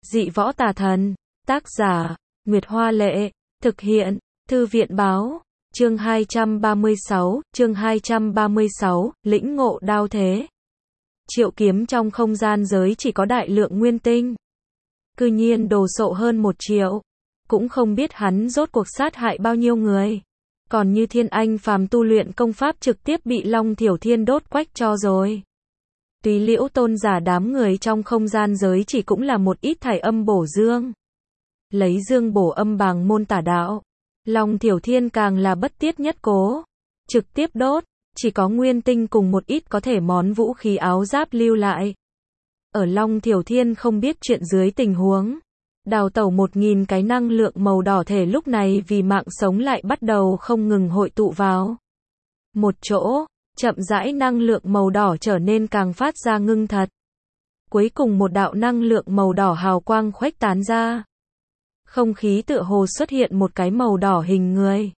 Dị võ tà thần. Tác giả, Nguyệt Hoa Lệ. Thực hiện, Thư viện Báo. Chương 236, lĩnh ngộ đao thế. Triệu kiếm trong không gian giới chỉ có đại lượng nguyên tinh. Cư nhiên đồ sộ hơn 1 triệu. Cũng không biết hắn rốt cuộc sát hại bao nhiêu người. Còn như Thiên Anh phàm tu luyện công pháp trực tiếp bị Long Thiểu Thiên đốt quách cho rồi. Túy Liễu tôn giả đám người trong không gian giới chỉ cũng là một ít thải âm bổ dương. Lấy dương bổ âm bằng môn tả đạo. Long Thiểu Thiên càng là bất tiết nhất cố. Trực tiếp đốt, chỉ có nguyên tinh cùng một ít có thể món vũ khí áo giáp lưu lại. Ở Long Thiểu Thiên không biết chuyện dưới tình huống. Đào tẩu 1000 cái năng lượng màu đỏ thể lúc này vì mạng sống lại bắt đầu không ngừng hội tụ vào một chỗ, chậm rãi năng lượng màu đỏ trở nên càng phát ra ngưng thật. Cuối cùng một đạo năng lượng màu đỏ hào quang khuếch tán ra. Không khí tựa hồ xuất hiện một cái màu đỏ hình người.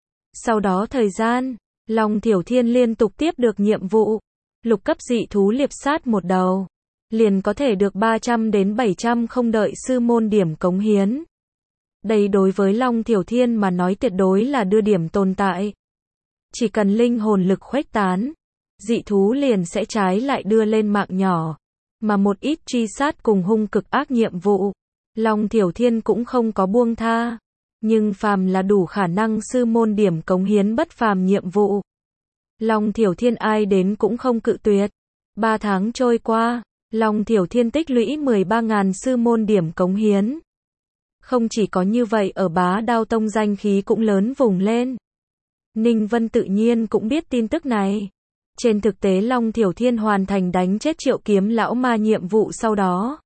Sau đó thời gian, Long Thiểu Thiên liên tục tiếp được nhiệm vụ, lục cấp dị thú liệp sát một đầu. Liền có thể được 300 đến 700 không đợi sư môn điểm cống hiến. Đây đối với Long Thiểu Thiên mà nói tuyệt đối là đưa điểm tồn tại. Chỉ cần linh hồn lực khuếch tán, dị thú liền sẽ trái lại đưa lên mạng nhỏ. Mà một ít truy sát cùng hung cực ác nhiệm vụ, Long Thiểu Thiên cũng không có buông tha. Nhưng phàm là đủ khả năng sư môn điểm cống hiến bất phàm nhiệm vụ, Long Thiểu Thiên ai đến cũng không cự tuyệt. 3 tháng trôi qua, Long Thiểu Thiên tích lũy 13.000 sư môn điểm cống hiến. Không chỉ có như vậy, ở Bá Đao Tông danh khí cũng lớn vùng lên. Ninh Vân tự nhiên cũng biết tin tức này. Trên thực tế Long Thiểu Thiên hoàn thành đánh chết Triệu Kiếm lão ma nhiệm vụ sau đó,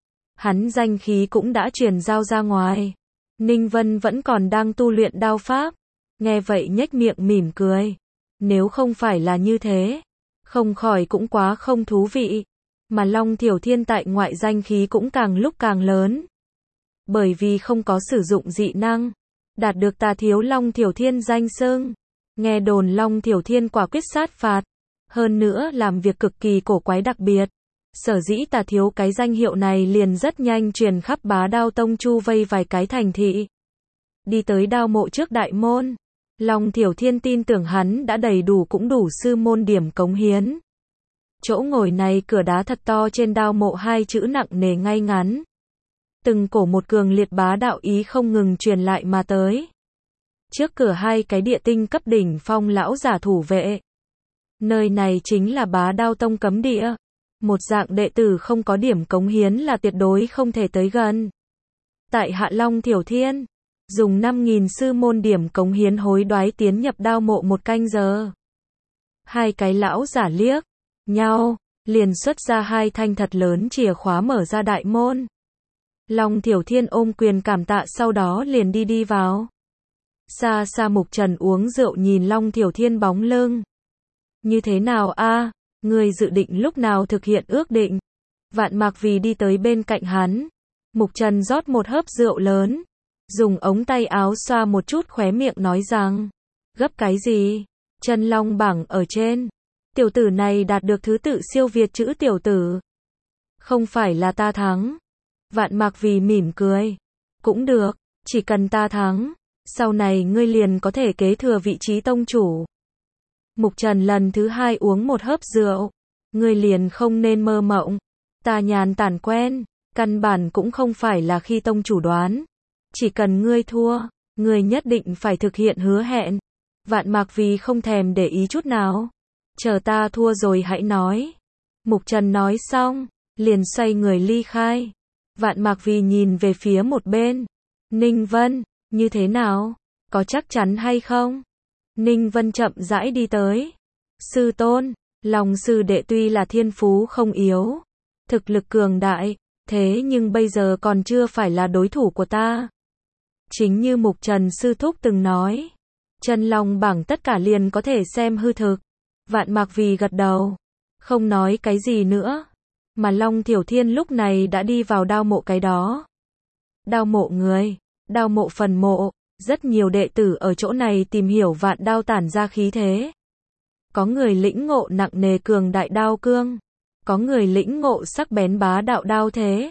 hắn danh khí cũng đã truyền giao ra ngoài. Ninh Vân vẫn còn đang tu luyện đao pháp. Nghe vậy nhếch miệng mỉm cười. Nếu không phải là như thế, không khỏi cũng quá không thú vị. Mà Long Thiểu Thiên tại ngoại danh khí cũng càng lúc càng lớn. Bởi vì không có sử dụng dị năng, đạt được Tà Thiếu Long Thiểu Thiên danh xưng. Nghe đồn Long Thiểu Thiên quả quyết sát phạt. Hơn nữa làm việc cực kỳ cổ quái đặc biệt. Sở dĩ Tà Thiếu cái danh hiệu này liền rất nhanh truyền khắp Bá Đao Tông chu vây vài cái thành thị. Đi tới đao mộ trước đại môn, Long Thiểu Thiên tin tưởng hắn đã đầy đủ cũng đủ sư môn điểm cống hiến. Chỗ ngồi này cửa đá thật to, trên đao mộ 2 chữ nặng nề ngay ngắn. Từng cổ một cường liệt bá đạo ý không ngừng truyền lại mà tới. Trước cửa 2 cái địa tinh cấp đỉnh phong lão giả thủ vệ. Nơi này chính là Bá Đao Tông cấm địa. Một dạng đệ tử không có điểm cống hiến là tuyệt đối không thể tới gần. Tại hạ Long Thiểu Thiên, dùng 5.000 sư môn điểm cống hiến hối đoái tiến nhập đao mộ 1 canh giờ. 2 cái lão giả liếc nhau, liền xuất ra 2 thanh thật lớn chìa khóa mở ra đại môn. Long Thiểu Thiên ôm quyền cảm tạ, sau đó liền đi vào. Xa xa Mục Trần uống rượu nhìn Long Thiểu Thiên bóng lưng. Như thế nào a? Người dự định lúc nào thực hiện ước định? Vạn Mạc Vì đi tới bên cạnh hắn. Mục Trần rót một hớp rượu lớn, dùng ống tay áo xoa một chút khóe miệng nói rằng, gấp cái gì? Chân long bảng ở trên. Tiểu tử này đạt được thứ tự siêu việt chữ tiểu tử. Không phải là ta thắng. Vạn Mạc Vì mỉm cười. Cũng được, chỉ cần ta thắng, sau này ngươi liền có thể kế thừa vị trí tông chủ. Mục Trần lần thứ 2 uống một hớp rượu. Ngươi liền không nên mơ mộng. Ta nhàn tản quen, căn bản cũng không phải là khi tông chủ đoán. Chỉ cần ngươi thua, ngươi nhất định phải thực hiện hứa hẹn. Vạn Mạc Vì không thèm để ý chút nào. Chờ ta thua rồi hãy nói. Mục Trần nói xong, liền xoay người ly khai. Vạn Mạc Vì nhìn về phía một bên. Ninh Vân, như thế nào? Có chắc chắn hay không? Ninh Vân chậm rãi đi tới. Sư tôn, Long sư đệ tuy là thiên phú không yếu, thực lực cường đại, thế nhưng bây giờ còn chưa phải là đối thủ của ta. Chính như Mục Trần sư thúc từng nói, chân long bảng tất cả liền có thể xem hư thực. Vạn Mạc Vì gật đầu, không nói cái gì nữa. Mà Long Thiểu Thiên lúc này đã đi vào đao mộ cái đó. Đao mộ người, đao mộ phần mộ, rất nhiều đệ tử ở chỗ này tìm hiểu vạn đao tản ra khí thế. Có người lĩnh ngộ nặng nề cường đại đao cương, có người lĩnh ngộ sắc bén bá đạo đao thế,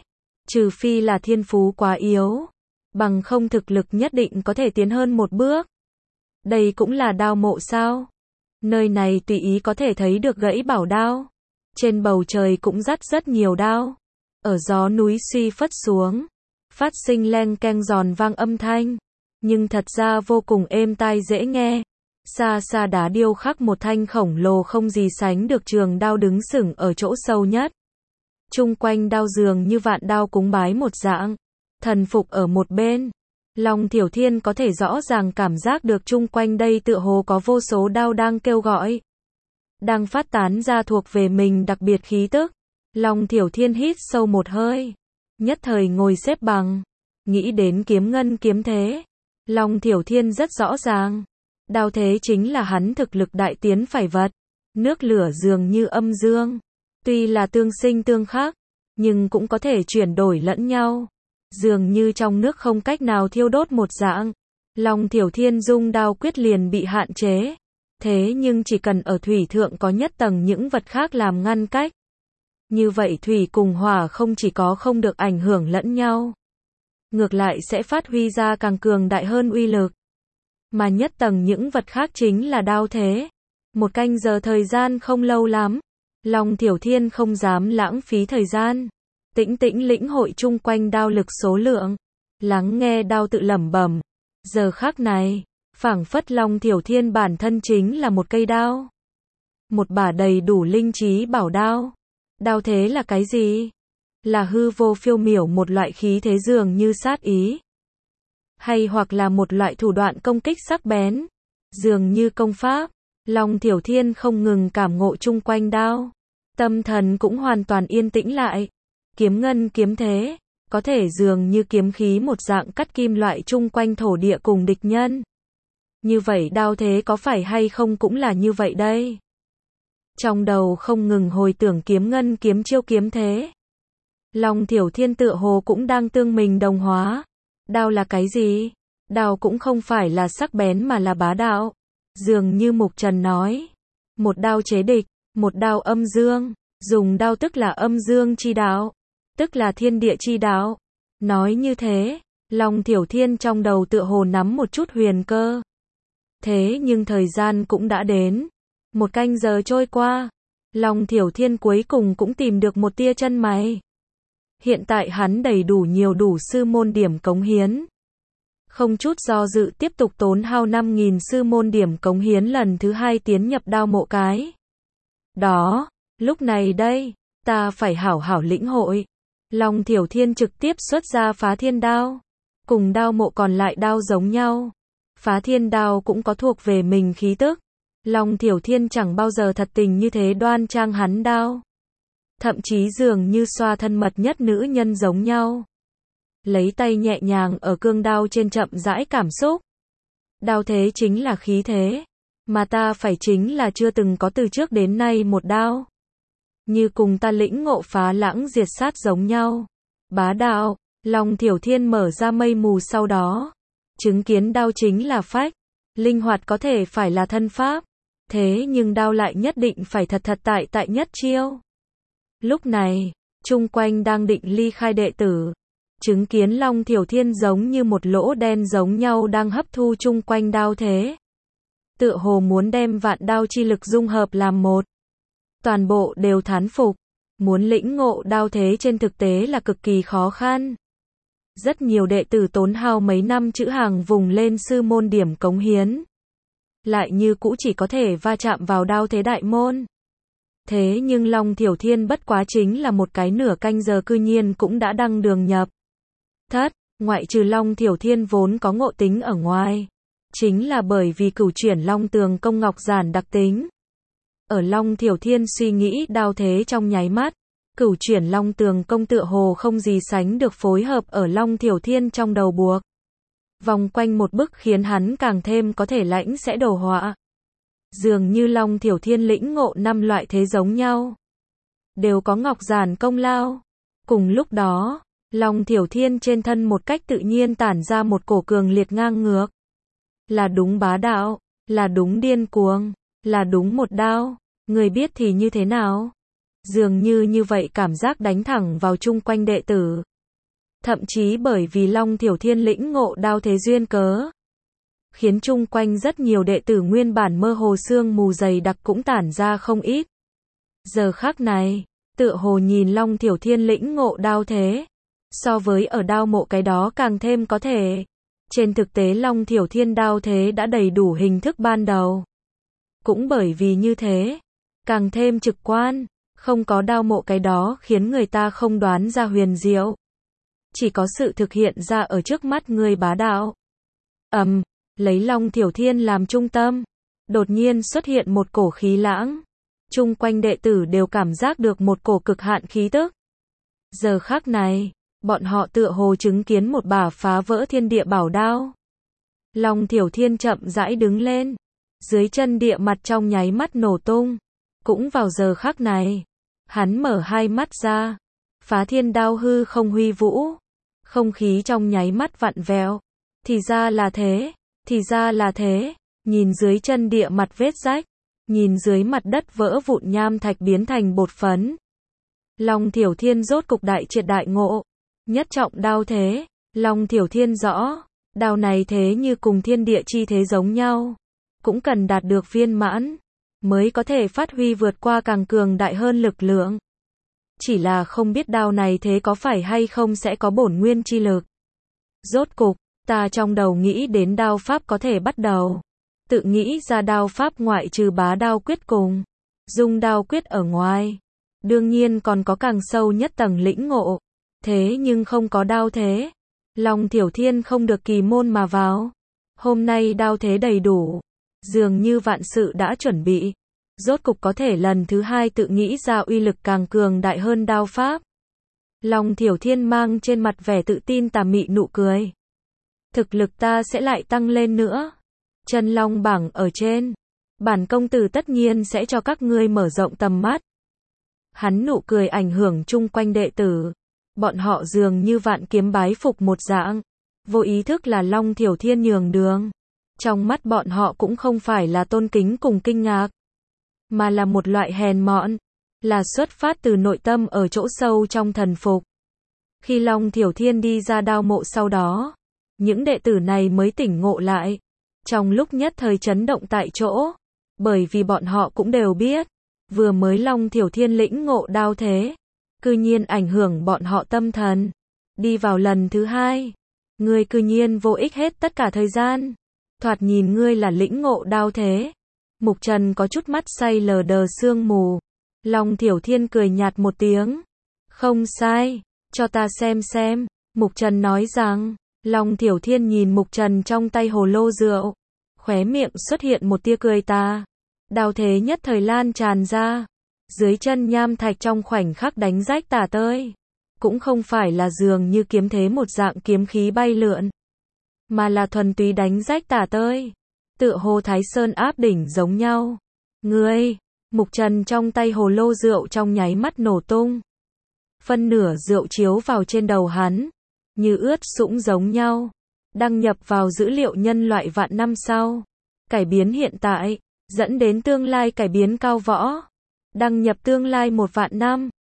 Trừ phi là thiên phú quá yếu, bằng không thực lực nhất định có thể tiến hơn một bước. Đây cũng là đao mộ sao? Nơi này tùy ý có thể thấy được gãy bảo đao. Trên bầu trời cũng dắt rất nhiều đao. Ở gió núi suy phất xuống, phát sinh leng keng giòn vang âm thanh, nhưng thật ra vô cùng êm tai dễ nghe. Xa xa đá điêu khắc một thanh khổng lồ không gì sánh được trường đao đứng sừng ở chỗ sâu nhất. Chung quanh đao dường như vạn đao cúng bái một dạng, thần phục ở một bên. Long Thiểu Thiên có thể rõ ràng cảm giác được chung quanh đây tựa hồ có vô số đao đang kêu gọi, đang phát tán ra thuộc về mình đặc biệt khí tức. Long Thiểu Thiên hít sâu một hơi, nhất thời ngồi xếp bằng, nghĩ đến kiếm ngân kiếm thế. Long Thiểu Thiên rất rõ ràng, đao thế chính là hắn thực lực đại tiến phải vật. Nước lửa dường như âm dương, tuy là tương sinh tương khắc, nhưng cũng có thể chuyển đổi lẫn nhau. Dường như trong nước không cách nào thiêu đốt một dạng. Long Thiểu Thiên dung đao quyết liền bị hạn chế. Thế nhưng chỉ cần ở thủy thượng có nhất tầng những vật khác làm ngăn cách. Như vậy thủy cùng hỏa không chỉ có không được ảnh hưởng lẫn nhau, ngược lại sẽ phát huy ra càng cường đại hơn uy lực. Mà nhất tầng những vật khác chính là đao thế. Một canh giờ thời gian không lâu lắm. Long Thiểu Thiên không dám lãng phí thời gian. Tĩnh tĩnh lĩnh hội chung quanh đao lực số lượng. Lắng nghe đao tự lẩm bẩm. Giờ khắc này, phảng phất Long Thiểu Thiên bản thân chính là một cây đao. Một bả đầy đủ linh trí bảo đao. Đao thế là cái gì? Là hư vô phiêu miểu một loại khí thế dường như sát ý. Hay hoặc là một loại thủ đoạn công kích sắc bén, dường như công pháp. Long Thiểu Thiên không ngừng cảm ngộ chung quanh đao. Tâm thần cũng hoàn toàn yên tĩnh lại. Kiếm ngân kiếm thế, có thể dường như kiếm khí một dạng cắt kim loại chung quanh thổ địa cùng địch nhân. Như vậy đao thế có phải hay không cũng là như vậy đây. Trong đầu không ngừng hồi tưởng kiếm ngân kiếm chiêu kiếm thế. Long Thiểu Thiên tựa hồ cũng đang tương mình đồng hóa. Đao là cái gì? Đao cũng không phải là sắc bén mà là bá đạo. Dường như Mục Trần nói, một đao chế địch, một đao âm dương. Dùng đao tức là âm dương chi đạo, tức là thiên địa chi đạo. Nói như thế, Long Thiểu Thiên trong đầu tựa hồ nắm một chút huyền cơ. Thế nhưng thời gian cũng đã đến. Một canh giờ trôi qua, Long Thiểu Thiên cuối cùng cũng tìm được một tia chân mày. Hiện tại hắn đầy đủ nhiều đủ sư môn điểm cống hiến. Không chút do dự tiếp tục tốn hao 5.000 sư môn điểm cống hiến lần thứ 2 tiến nhập đao mộ cái. Đó, lúc này đây, ta phải hảo hảo lĩnh hội. Long Thiểu Thiên trực tiếp xuất ra phá thiên đao. Cùng đao mộ còn lại đao giống nhau. Phá thiên đao cũng có thuộc về mình khí tức. Long Thiểu Thiên chẳng bao giờ thật tình như thế đoan trang hắn đao. Thậm chí dường như xoa thân mật nhất nữ nhân giống nhau. Lấy tay nhẹ nhàng ở cương đao trên chậm rãi cảm xúc. Đao thế chính là khí thế. Mà ta phải chính là chưa từng có từ trước đến nay một đao. Như cùng ta lĩnh ngộ phá lãng diệt sát giống nhau. Bá đạo, Long Thiểu Thiên mở ra mây mù sau đó. Chứng kiến đao chính là phách. Linh hoạt có thể phải là thân pháp. Thế nhưng đao lại nhất định phải thật thật tại nhất chiêu. Lúc này, chung quanh đang định ly khai đệ tử. Chứng kiến Long Thiểu Thiên giống như một lỗ đen giống nhau đang hấp thu chung quanh đao thế. Tựa hồ muốn đem vạn đao chi lực dung hợp làm một. Toàn bộ đều thán phục. Muốn lĩnh ngộ đao thế trên thực tế là cực kỳ khó khăn. Rất nhiều đệ tử tốn hao mấy năm chữ hàng vùng lên sư môn điểm cống hiến. Lại như cũ chỉ có thể va chạm vào đao thế đại môn. Thế nhưng Long Thiểu Thiên bất quá chính là một cái nửa canh giờ cư nhiên cũng đã đăng đường nhập thất. Ngoại trừ Long Thiểu Thiên vốn có ngộ tính ở ngoài. Chính là bởi vì cửu chuyển Long Tường Công ngọc giản đặc tính. Ở Long Thiểu Thiên suy nghĩ đao thế trong nháy mắt. Cửu chuyển Long Tường Công tựa hồ không gì sánh được phối hợp ở Long Thiểu Thiên trong đầu buộc. Vòng quanh một bức khiến hắn càng thêm có thể lãnh sẽ đồ họa. Dường như Long Thiểu Thiên lĩnh ngộ 5 loại thế giống nhau. Đều có ngọc giản công lao. Cùng lúc đó, Long Thiểu Thiên trên thân một cách tự nhiên tản ra một cổ cường liệt ngang ngược. Là đúng bá đạo, là đúng điên cuồng, là đúng một đao. Người biết thì như thế nào? Dường như vậy cảm giác đánh thẳng vào chung quanh đệ tử. Thậm chí bởi vì Long Thiểu Thiên lĩnh ngộ đao thế duyên cớ, khiến chung quanh rất nhiều đệ tử nguyên bản mơ hồ sương mù dày đặc cũng tản ra không ít. Giờ khắc này, tựa hồ nhìn Long Thiểu Thiên lĩnh ngộ đao thế, so với ở đao mộ cái đó càng thêm có thể. Trên thực tế Long Thiểu Thiên đao thế đã đầy đủ hình thức ban đầu. Cũng bởi vì như thế, càng thêm trực quan, không có đao mộ cái đó khiến người ta không đoán ra huyền diệu. Chỉ có sự thực hiện ra ở trước mắt người bá đạo. Lấy Long Thiểu Thiên làm trung tâm, đột nhiên xuất hiện một cổ khí lãng. Chung quanh đệ tử đều cảm giác được một cổ cực hạn khí tức. Giờ khắc này, bọn họ tựa hồ chứng kiến một bả phá vỡ thiên địa bảo đao. Long Thiểu Thiên chậm rãi đứng lên, dưới chân địa mặt trong nháy mắt nổ tung. Cũng vào giờ khắc này, hắn mở hai mắt ra, phá thiên đao hư không huy vũ, không khí trong nháy mắt vặn vẹo. Thì ra là thế, thì ra là thế, nhìn dưới chân địa mặt vết rách, nhìn dưới mặt đất vỡ vụn nham thạch biến thành bột phấn. Long Thiểu Thiên rốt cục đại triệt đại ngộ, nhất trọng đao thế, Long Thiểu Thiên rõ, đao này thế như cùng thiên địa chi thế giống nhau, cũng cần đạt được viên mãn, mới có thể phát huy vượt qua càng cường đại hơn lực lượng. Chỉ là không biết đao này thế có phải hay không sẽ có bổn nguyên chi lực. Rốt cục, ta trong đầu nghĩ đến đao pháp có thể bắt đầu. Tự nghĩ ra đao pháp ngoại trừ bá đao quyết cùng dung đao quyết ở ngoài. Đương nhiên còn có càng sâu nhất tầng lĩnh ngộ. Thế nhưng không có đao thế. Long Thiểu Thiên không được kỳ môn mà vào. Hôm nay đao thế đầy đủ. Dường như vạn sự đã chuẩn bị. Rốt cục có thể lần thứ hai tự nghĩ ra uy lực càng cường đại hơn đao pháp. Long Thiểu Thiên mang trên mặt vẻ tự tin tà mị nụ cười. Thực lực ta sẽ lại tăng lên nữa. Chân long bảng ở trên. Bản công tử tất nhiên sẽ cho các ngươi mở rộng tầm mắt. Hắn nụ cười ảnh hưởng chung quanh đệ tử. Bọn họ dường như vạn kiếm bái phục một dạng. Vô ý thức là Long Thiểu Thiên nhường đường. Trong mắt bọn họ cũng không phải là tôn kính cùng kinh ngạc, mà là một loại hèn mọn. Là xuất phát từ nội tâm ở chỗ sâu trong thần phục. Khi Long Thiểu Thiên đi ra đao mộ sau đó, những đệ tử này mới tỉnh ngộ lại. Trong lúc nhất thời chấn động tại chỗ. Bởi vì bọn họ cũng đều biết. Vừa mới Long Thiểu Thiên lĩnh ngộ đao thế. Cư nhiên ảnh hưởng bọn họ tâm thần. Đi vào lần thứ hai. Ngươi cư nhiên vô ích hết tất cả thời gian. Thoạt nhìn ngươi là lĩnh ngộ đao thế. Mục Trần có chút mắt say lờ đờ sương mù. Long Thiểu Thiên cười nhạt một tiếng. Không sai. Cho ta xem. Mục Trần nói rằng. Long Thiểu Thiên nhìn Mục Trần trong tay hồ lô rượu. Khóe miệng xuất hiện một tia cười tà. Đao thế nhất thời lan tràn ra. Dưới chân nham thạch trong khoảnh khắc đánh rách tả tơi. Cũng không phải là dường như kiếm thế một dạng kiếm khí bay lượn. Mà là thuần túy đánh rách tả tơi. Tựa hồ Thái Sơn áp đỉnh giống nhau. Ngươi, Mục Trần trong tay hồ lô rượu trong nháy mắt nổ tung. Phân nửa rượu chiếu vào trên đầu hắn. Như ướt sũng giống nhau. Đăng nhập vào dữ liệu nhân loại vạn năm sau. Cải biến hiện tại. Dẫn đến tương lai cải biến cao võ. Đăng nhập tương lai 1 vạn năm.